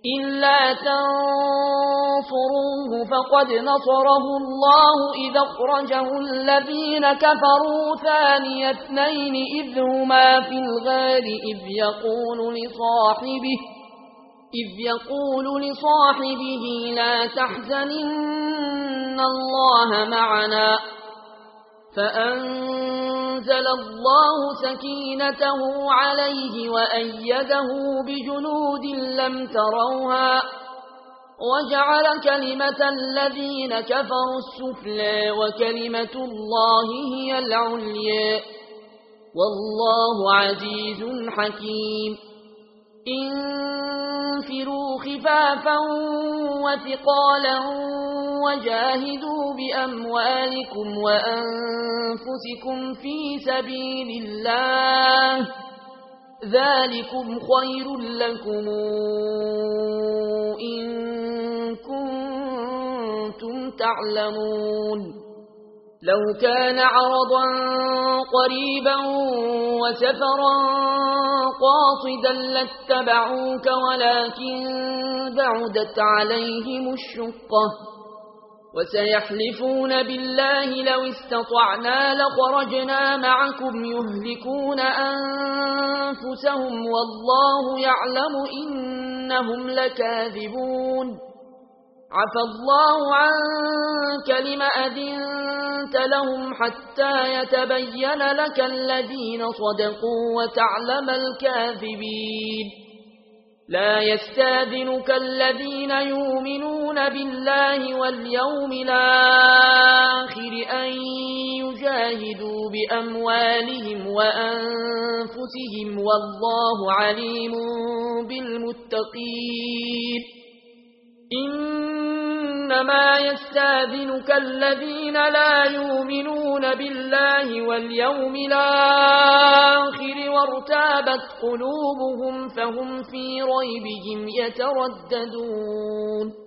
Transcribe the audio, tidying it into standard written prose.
إلا تنصروه فقد نصره الله إذ أخرجه الذين كفروا ثاني اثنين إذ هما في الغار إذ يقول لصاحبه لا تحزن إن الله معنا فأنزل الله سكينته عليه وأيده بجنود لم تروها وجعل كلمة الذين كفروا السفلى وكلمة الله هي العليا والله عزيز حكيم انفروا خفافا وثقالا وجاهدوا بأموالكم وأنفسكم في سبيل الله ذلكم خير لكم إن كنتم تعلمون لو كان عرضا قريبا وسفرا قاصدا لاتبعوك ولكن بعدت عليهم الشقة وسيحلفون بالله لو استطعنا لخرجنا معكم يهلكون أنفسهم والله يعلم إنهم لكاذبون عفى الله عنك لم أذنت لهم حتى يتبين لك الذين صدقوا وتعلم الكاذبين لا يستاذنك الذين يؤمنون بالله واليوم الآخر أن يجاهدوا بأموالهم وأنفسهم والله عليم بالمتقين إنما يستاذنك الذين لا يؤمنون بالله واليوم الآخر وارتابت قلوبهم فهم في ريبهم يترددون